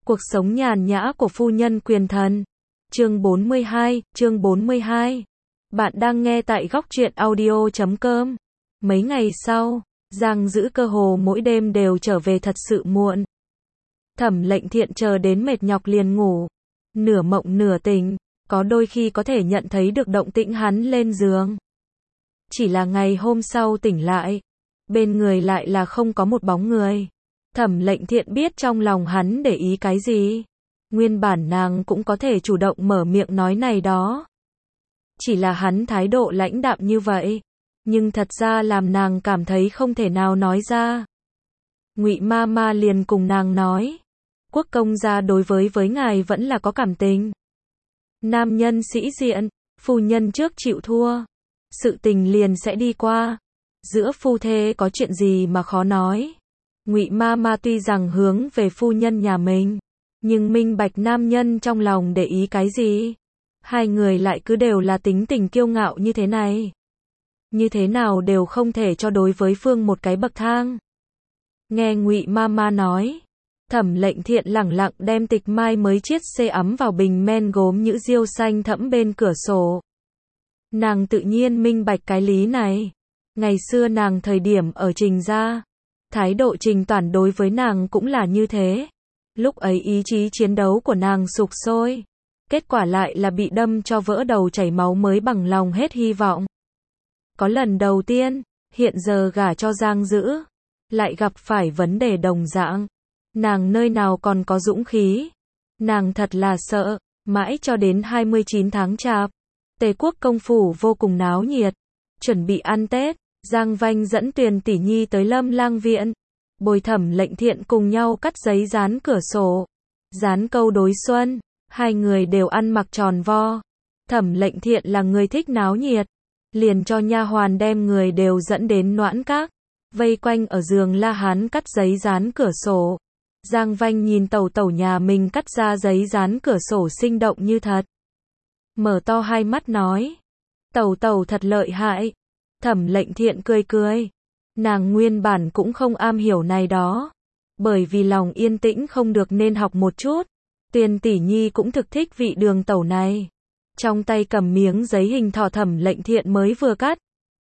Cuộc sống nhàn nhã của phu nhân quyền thần. Chương 42. Bạn đang nghe tại góc truyện audio.com. Mấy ngày sau, Giang Dữ cơ hồ mỗi đêm đều trở về thật sự muộn. Thẩm Lệnh Thiện chờ đến mệt nhọc liền ngủ. Nửa mộng nửa tỉnh, có đôi khi có thể nhận thấy được động tĩnh hắn lên giường. Chỉ là ngày hôm sau tỉnh lại, bên người lại là không có một bóng người. Thẩm Lệnh Thiện biết trong lòng hắn để ý cái gì. Nguyên bản nàng cũng có thể chủ động mở miệng nói này đó. Chỉ là hắn thái độ lãnh đạm như vậy, nhưng thật ra làm nàng cảm thấy không thể nào nói ra. Ngụy Mama liền cùng nàng nói, quốc công gia đối với ngài vẫn là có cảm tình. Nam nhân sĩ diện, phu nhân trước chịu thua, sự tình liền sẽ đi qua. Giữa phu thê có chuyện gì mà khó nói. Ngụy Mama tuy rằng hướng về phu nhân nhà mình, nhưng minh bạch nam nhân trong lòng để ý cái gì. Hai người lại cứ đều là tính tình kiêu ngạo như thế này. Như thế nào đều không thể cho đối với phương một cái bậc thang. Nghe Ngụy Mama nói, Thẩm Lệnh Thiện lẳng lặng đem tịch mai mới chiết xê ấm vào bình men gốm nhũ diêu xanh thẫm bên cửa sổ. Nàng tự nhiên minh bạch cái lý này. Ngày xưa nàng thời điểm ở Trình gia, thái độ Trình Toản đối với nàng cũng là như thế. Lúc ấy ý chí chiến đấu của nàng sục sôi. Kết quả lại là bị đâm cho vỡ đầu chảy máu mới bằng lòng hết hy vọng. Có lần đầu tiên, hiện giờ gả cho Giang Dữ, lại gặp phải vấn đề đồng dạng. Nàng nơi nào còn có dũng khí. Nàng thật là sợ, mãi cho đến 29 tháng Chạp. Tề quốc công phủ vô cùng náo nhiệt. Chuẩn bị ăn Tết, Giang Vanh dẫn Tuyền tỷ nhi tới Lâm Lang viện. Bồi Thẩm Lệnh Thiện cùng nhau cắt giấy dán cửa sổ. Dán câu đối xuân, hai người đều ăn mặc tròn vo. Thẩm Lệnh Thiện là người thích náo nhiệt. Liền cho nha hoàn đem người đều dẫn đến Noãn Các. Vây quanh ở giường la hán cắt giấy dán cửa sổ. Giang Vanh nhìn tẩu tẩu nhà mình cắt ra giấy dán cửa sổ sinh động như thật. Mở to hai mắt nói, tẩu tẩu thật lợi hại. Thẩm Lệnh Thiện cười cười. Nàng nguyên bản cũng không am hiểu này đó. Bởi vì lòng yên tĩnh không được nên học một chút. Tuyền tỷ nhi cũng thực thích vị đường tẩu này. Trong tay cầm miếng giấy hình thỏ Thẩm Lệnh Thiện mới vừa cắt.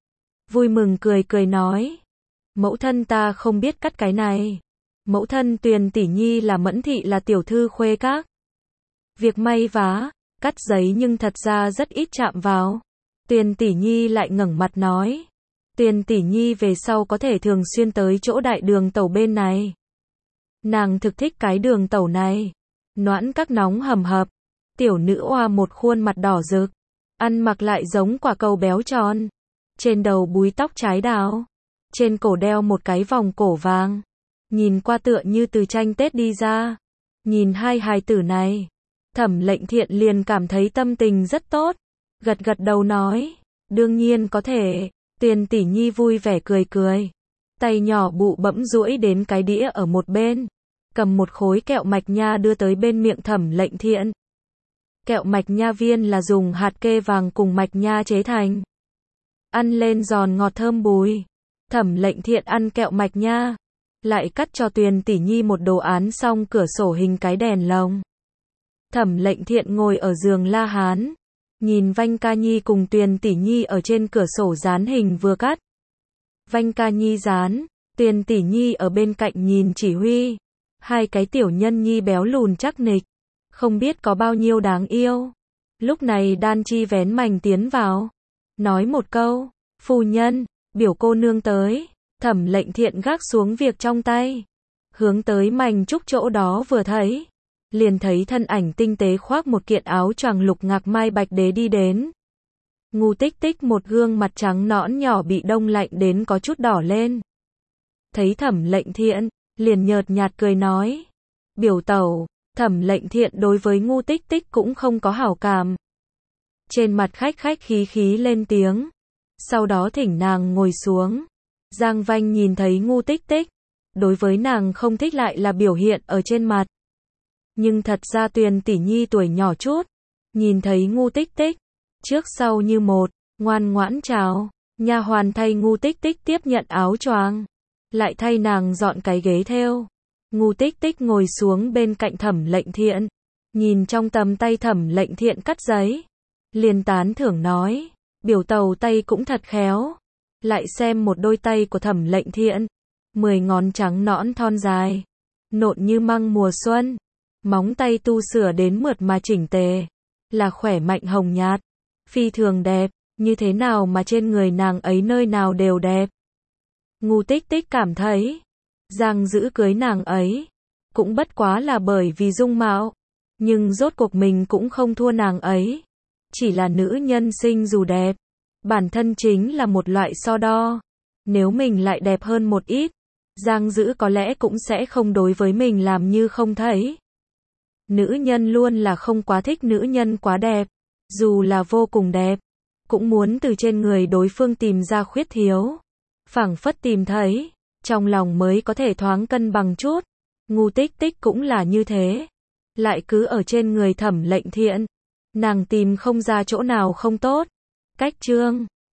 Vui mừng cười cười nói, mẫu thân ta không biết cắt cái này. Mẫu thân Tuyền tỷ nhi là Mẫn thị là tiểu thư khuê các. Việc may vá, cắt giấy nhưng thật ra rất ít chạm vào. Tuyền tỷ nhi lại ngẩng mặt nói, Tuyền tỷ nhi về sau có thể thường xuyên tới chỗ đại đường tẩu bên này. Nàng thực thích cái đường tẩu này. Noãn Các nóng hầm hập. Tiểu nữ oa một khuôn mặt đỏ rực. Ăn mặc lại giống quả cầu béo tròn. Trên đầu búi tóc trái đào. Trên cổ đeo một cái vòng cổ vàng. Nhìn qua tựa như từ tranh Tết đi ra. Nhìn hai hài tử này, Thẩm Lệnh Thiện liền cảm thấy tâm tình rất tốt. Gật gật đầu nói, đương nhiên có thể. Tuyền tỷ nhi vui vẻ cười cười. Tay nhỏ bụ bẫm duỗi đến cái đĩa ở một bên. Cầm một khối kẹo mạch nha đưa tới bên miệng Thẩm Lệnh Thiện. Kẹo mạch nha viên là dùng hạt kê vàng cùng mạch nha chế thành. Ăn lên giòn ngọt thơm bùi. Thẩm Lệnh Thiện ăn kẹo mạch nha, lại cắt cho Tuyền tỷ nhi một đồ án xong cửa sổ hình cái đèn lồng. Thẩm Lệnh Thiện ngồi ở giường la hán, nhìn Vanh ca nhi cùng Tuyền tỷ nhi ở trên cửa sổ dán hình vừa cắt. Vanh ca nhi dán, Tuyền tỷ nhi ở bên cạnh nhìn chỉ huy. Hai cái tiểu nhân nhi béo lùn chắc nịch, không biết có bao nhiêu đáng yêu. Lúc này Đan Chi vén mành tiến vào, nói một câu, phu nhân, biểu cô nương tới. Thẩm Lệnh Thiện gác xuống việc trong tay, hướng tới mành trúc chỗ đó vừa thấy, liền thấy thân ảnh tinh tế khoác một kiện áo choàng lục ngạc mai bạch đế đi đến. Ngu Tích Tích một gương mặt trắng nõn nhỏ bị đông lạnh đến có chút đỏ lên. Thấy Thẩm Lệnh Thiện, liền nhợt nhạt cười nói, biểu tẩu. Thẩm Lệnh Thiện đối với Ngu Tích Tích cũng không có hảo cảm. Trên mặt khách khí lên tiếng, sau đó thỉnh nàng ngồi xuống. Giang Vanh nhìn thấy Ngu Tích Tích, đối với nàng không thích lại là biểu hiện ở trên mặt. Nhưng thật ra Tuyền tỷ nhi tuổi nhỏ chút, nhìn thấy Ngu Tích Tích, trước sau như một, ngoan ngoãn chào. Nha hoàn thay Ngu Tích Tích tiếp nhận áo choàng, lại thay nàng dọn cái ghế thêu. Ngu Tích Tích ngồi xuống bên cạnh Thẩm Lệnh Thiện, nhìn trong tầm tay Thẩm Lệnh Thiện cắt giấy, liền tán thưởng nói, biểu tàu tay cũng thật khéo. Lại xem một đôi tay của Thẩm Lệnh Thiện, 10 ngón trắng nõn thon dài, nộn như măng mùa xuân, móng tay tu sửa đến mượt mà chỉnh tề, là khỏe mạnh hồng nhạt, phi thường đẹp, như thế nào mà trên người nàng ấy nơi nào đều đẹp. Ngu Tích Tích cảm thấy, Giang Dữ cưới nàng ấy, cũng bất quá là bởi vì dung mạo, nhưng rốt cuộc mình cũng không thua nàng ấy, chỉ là nữ nhân xinh dù đẹp, bản thân chính là một loại so đo, nếu mình lại đẹp hơn một ít, Giang Dữ có lẽ cũng sẽ không đối với mình làm như không thấy. Nữ nhân luôn là không quá thích nữ nhân quá đẹp, dù là vô cùng đẹp, cũng muốn từ trên người đối phương tìm ra khuyết thiếu, phảng phất tìm thấy, trong lòng mới có thể thoáng cân bằng chút. Ngu Tích Tích cũng là như thế, lại cứ ở trên người Thẩm Lệnh Thiện, nàng tìm không ra chỗ nào không tốt. Cách chương